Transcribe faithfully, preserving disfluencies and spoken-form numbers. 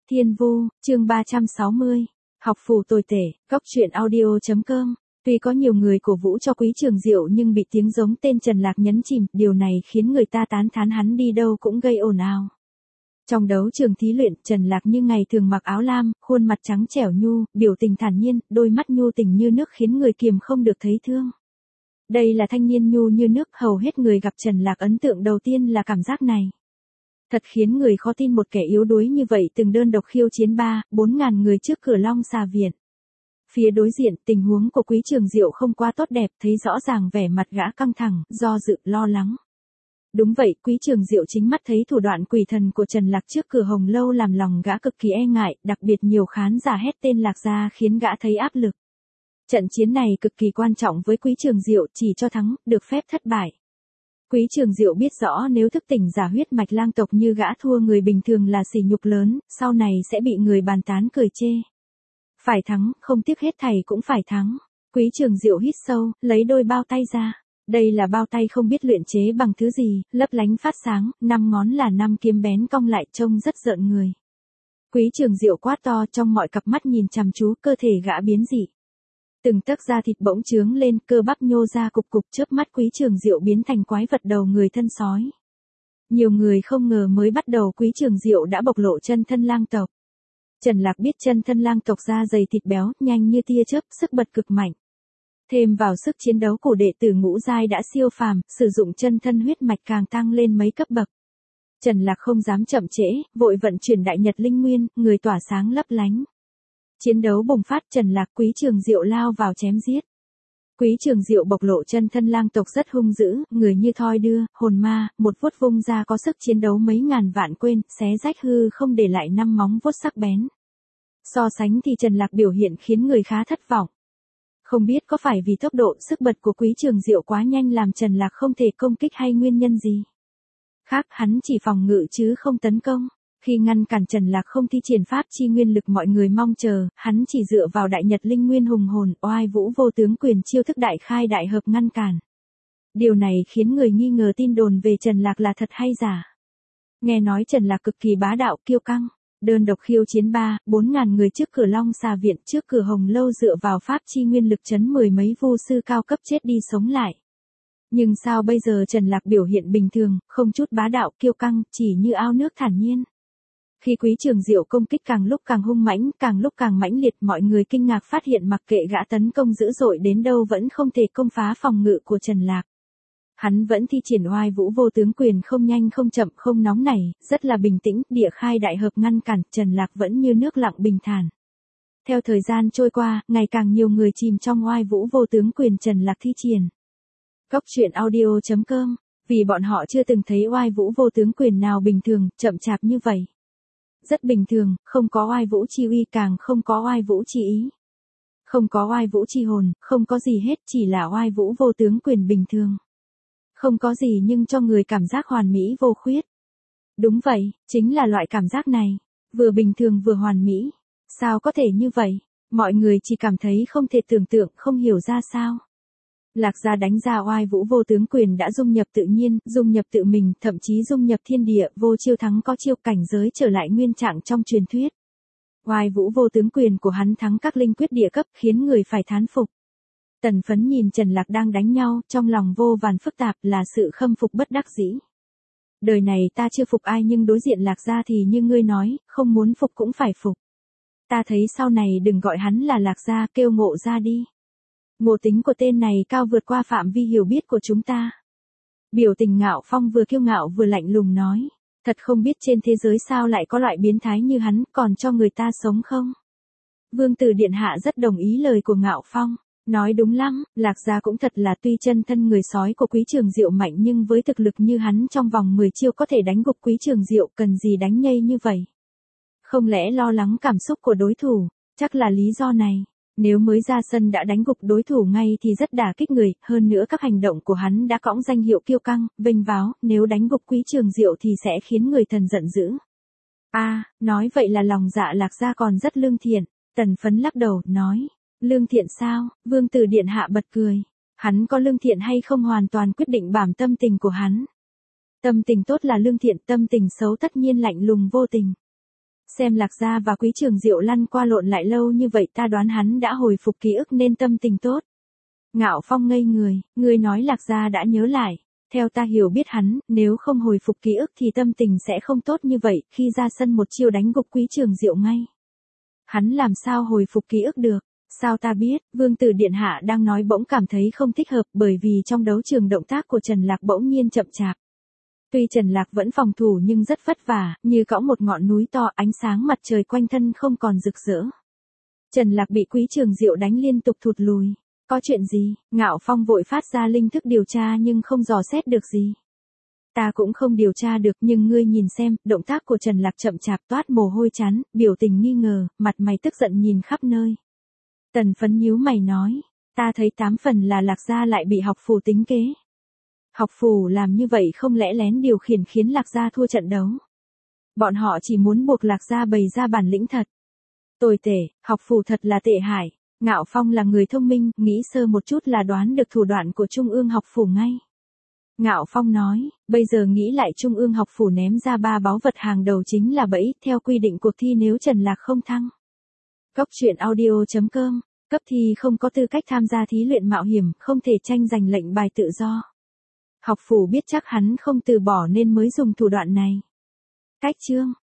Thiên Vu, chương ba trăm sáu mươi. Học phù tồi tệ, góc truyện audio.com. Tuy có nhiều người cổ vũ cho Quý Trường Diệu nhưng bị tiếng giống tên Trần Lạc nhấn chìm, điều này khiến người ta tán thán hắn đi đâu cũng gây ồn ào. Trong đấu trường thí luyện, Trần Lạc như ngày thường mặc áo lam, khuôn mặt trắng trẻo nhu, biểu tình thản nhiên, đôi mắt nhu tình như nước khiến người kiềm không được thấy thương. Đây là thanh niên nhu như nước, hầu hết người gặp Trần Lạc ấn tượng đầu tiên là cảm giác này. Thật khiến người khó tin một kẻ yếu đuối như vậy từng đơn độc khiêu chiến ba, bốn ngàn người trước cửa Long Xà Viện. Phía đối diện, tình huống của Quý Trường Diệu không quá tốt đẹp, thấy rõ ràng vẻ mặt gã căng thẳng, do dự, lo lắng. Đúng vậy, Quý Trường Diệu chính mắt thấy thủ đoạn quỷ thần của Trần Lạc trước cửa Hồng Lâu làm lòng gã cực kỳ e ngại, đặc biệt nhiều khán giả hét tên Lạc ra khiến gã thấy áp lực. Trận chiến này cực kỳ quan trọng với Quý Trường Diệu, chỉ cho thắng, được phép thất bại. Quý Trường Diệu biết rõ nếu thức tỉnh giả huyết mạch lang tộc như gã thua người bình thường là sỉ nhục lớn, sau này sẽ bị người bàn tán cười chê. Phải thắng, không tiếc hết thảy cũng phải thắng. Quý Trường Diệu hít sâu, lấy đôi bao tay ra. Đây là bao tay không biết luyện chế bằng thứ gì, lấp lánh phát sáng, năm ngón là năm kiếm bén cong lại trông rất rợn người. Quý Trường Diệu quát to, trong mọi cặp mắt nhìn chăm chú, cơ thể gã biến dị. Từng tấc da thịt bỗng trướng lên, cơ bắp nhô ra cục cục, chớp mắt Quý Trường Diệu biến thành quái vật đầu người thân sói. Nhiều người không ngờ mới bắt đầu Quý Trường Diệu đã bộc lộ chân thân lang tộc. Trần Lạc biết chân thân lang tộc da dày thịt béo, nhanh như tia chớp, sức bật cực mạnh. Thêm vào sức chiến đấu của đệ tử ngũ giai đã siêu phàm, sử dụng chân thân huyết mạch càng tăng lên mấy cấp bậc. Trần Lạc không dám chậm trễ, vội vận chuyển đại nhật linh nguyên, người tỏa sáng lấp lánh. Chiến đấu bùng phát, Trần Lạc Quý Trường Diệu lao vào chém giết. Quý Trường Diệu bộc lộ chân thân lang tộc rất hung dữ, người như thoi đưa, hồn ma, một vuốt vung ra có sức chiến đấu mấy ngàn vạn quên, xé rách hư không để lại năm móng vuốt sắc bén. So sánh thì Trần Lạc biểu hiện khiến người khá thất vọng. Không biết có phải vì tốc độ sức bật của Quý Trường Diệu quá nhanh làm Trần Lạc không thể công kích hay nguyên nhân gì. Khác, hắn chỉ phòng ngự chứ không tấn công. Khi ngăn cản Trần Lạc không thi triển pháp chi nguyên lực mọi người mong chờ, hắn chỉ dựa vào đại nhật linh nguyên hùng hồn, oai vũ vô tướng quyền chiêu thức đại khai đại hợp ngăn cản. Điều này khiến người nghi ngờ tin đồn về Trần Lạc là thật hay giả. Nghe nói Trần Lạc cực kỳ bá đạo kiêu căng, đơn độc khiêu chiến ba, bốn ngàn người trước cửa Long Xà Viện, trước cửa Hồng Lâu dựa vào pháp chi nguyên lực chấn mười mấy vu sư cao cấp chết đi sống lại. Nhưng sao bây giờ Trần Lạc biểu hiện bình thường, không chút bá đạo kiêu căng, chỉ như ao nước thản nhiên. Khi Quý Trường Diệu công kích càng lúc càng hung mãnh, càng lúc càng mãnh liệt, mọi người kinh ngạc phát hiện mặc kệ gã tấn công dữ dội đến đâu vẫn không thể công phá phòng ngự của Trần Lạc. Hắn vẫn thi triển oai vũ vô tướng quyền không nhanh không chậm không nóng nảy, rất là bình tĩnh, địa khai đại hợp ngăn cản, Trần Lạc vẫn như nước lặng bình thản. Theo thời gian trôi qua, ngày càng nhiều người chìm trong oai vũ vô tướng quyền Trần Lạc thi triển. Góc truyện audio.com, vì bọn họ chưa từng thấy oai vũ vô tướng quyền nào bình thường, chậm chạp như vậy. Rất bình thường, không có oai vũ chi uy càng không có oai vũ chi ý. Không có oai vũ chi hồn, không có gì hết, chỉ là oai vũ vô tướng quyền bình thường. Không có gì nhưng cho người cảm giác hoàn mỹ vô khuyết. Đúng vậy, chính là loại cảm giác này. Vừa bình thường vừa hoàn mỹ. Sao có thể như vậy? Mọi người chỉ cảm thấy không thể tưởng tượng, không hiểu ra sao. Lạc gia đánh ra oai vũ vô tướng quyền đã dung nhập tự nhiên, dung nhập tự mình, thậm chí dung nhập thiên địa, vô chiêu thắng có chiêu, cảnh giới trở lại nguyên trạng trong truyền thuyết. Oai vũ vô tướng quyền của hắn thắng các linh quyết địa cấp khiến người phải thán phục. Tần Phấn nhìn Trần Lạc đang đánh nhau, trong lòng vô vàn phức tạp là sự khâm phục bất đắc dĩ. Đời này ta chưa phục ai nhưng đối diện Lạc gia thì như ngươi nói, không muốn phục cũng phải phục. Ta thấy sau này đừng gọi hắn là Lạc gia, kêu Ngộ gia đi. Ngộ tính của tên này cao vượt qua phạm vi hiểu biết của chúng ta. Biểu tình Ngạo Phong vừa kiêu ngạo vừa lạnh lùng nói, thật không biết trên thế giới sao lại có loại biến thái như hắn, còn cho người ta sống không? Vương tử điện hạ rất đồng ý lời của Ngạo Phong, nói đúng lắm, Lạc gia cũng thật là tuy chân thân người sói của Quý Trường Diệu mạnh nhưng với thực lực như hắn trong vòng mười chiêu có thể đánh gục Quý Trường Diệu, cần gì đánh nhây như vậy? Không lẽ lo lắng cảm xúc của đối thủ, chắc là lý do này. Nếu mới ra sân đã đánh gục đối thủ ngay thì rất đả kích người, hơn nữa các hành động của hắn đã cõng danh hiệu kiêu căng, vênh váo, nếu đánh gục Quý Trường Diệu thì sẽ khiến người thần giận dữ. A, à, nói vậy là lòng dạ Lạc gia còn rất lương thiện, Tần Phấn lắc đầu, nói, lương thiện sao? Vương tử điện hạ bật cười, hắn có lương thiện hay không hoàn toàn quyết định bảm tâm tình của hắn. Tâm tình tốt là lương thiện, tâm tình xấu tất nhiên lạnh lùng vô tình. Xem Lạc Gia và Quý Trường Diệu lăn qua lộn lại lâu như vậy ta đoán hắn đã hồi phục ký ức nên tâm tình tốt. Ngạo Phong ngây người, ngươi nói Lạc Gia đã nhớ lại. Theo ta hiểu biết hắn, nếu không hồi phục ký ức thì tâm tình sẽ không tốt như vậy, khi ra sân một chiêu đánh gục Quý Trường Diệu ngay. Hắn làm sao hồi phục ký ức được? Sao ta biết? Vương tử điện hạ đang nói bỗng cảm thấy không thích hợp bởi vì trong đấu trường động tác của Trần Lạc bỗng nhiên chậm chạp. Tuy Trần Lạc vẫn phòng thủ nhưng rất vất vả, như cõng một ngọn núi to, ánh sáng mặt trời quanh thân không còn rực rỡ. Trần Lạc bị Quý Trường Diệu đánh liên tục thụt lùi. Có chuyện gì? Ngạo Phong vội phát ra linh thức điều tra nhưng không dò xét được gì. Ta cũng không điều tra được nhưng ngươi nhìn xem, động tác của Trần Lạc chậm chạp toát mồ hôi chán, biểu tình nghi ngờ, mặt mày tức giận nhìn khắp nơi. Tần Phấn nhíu mày nói, ta thấy tám phần là Lạc Gia lại bị học phù tính kế. Học phù làm như vậy không lẽ lén điều khiển khiến Lạc Gia thua trận đấu. Bọn họ chỉ muốn buộc Lạc Gia bày ra bản lĩnh thật. Tồi tệ, học phù thật là tệ hại. Ngạo Phong là người thông minh, nghĩ sơ một chút là đoán được thủ đoạn của Trung ương học phủ ngay. Ngạo Phong nói, bây giờ nghĩ lại Trung ương học phủ ném ra ba báu vật hàng đầu chính là bẫy, theo quy định cuộc thi nếu Trần Lạc không thăng. Cốc truyện audio chấm com, cấp thi không có tư cách tham gia thí luyện mạo hiểm, không thể tranh giành lệnh bài tự do. Học phủ biết chắc hắn không từ bỏ nên mới dùng thủ đoạn này. Cách chương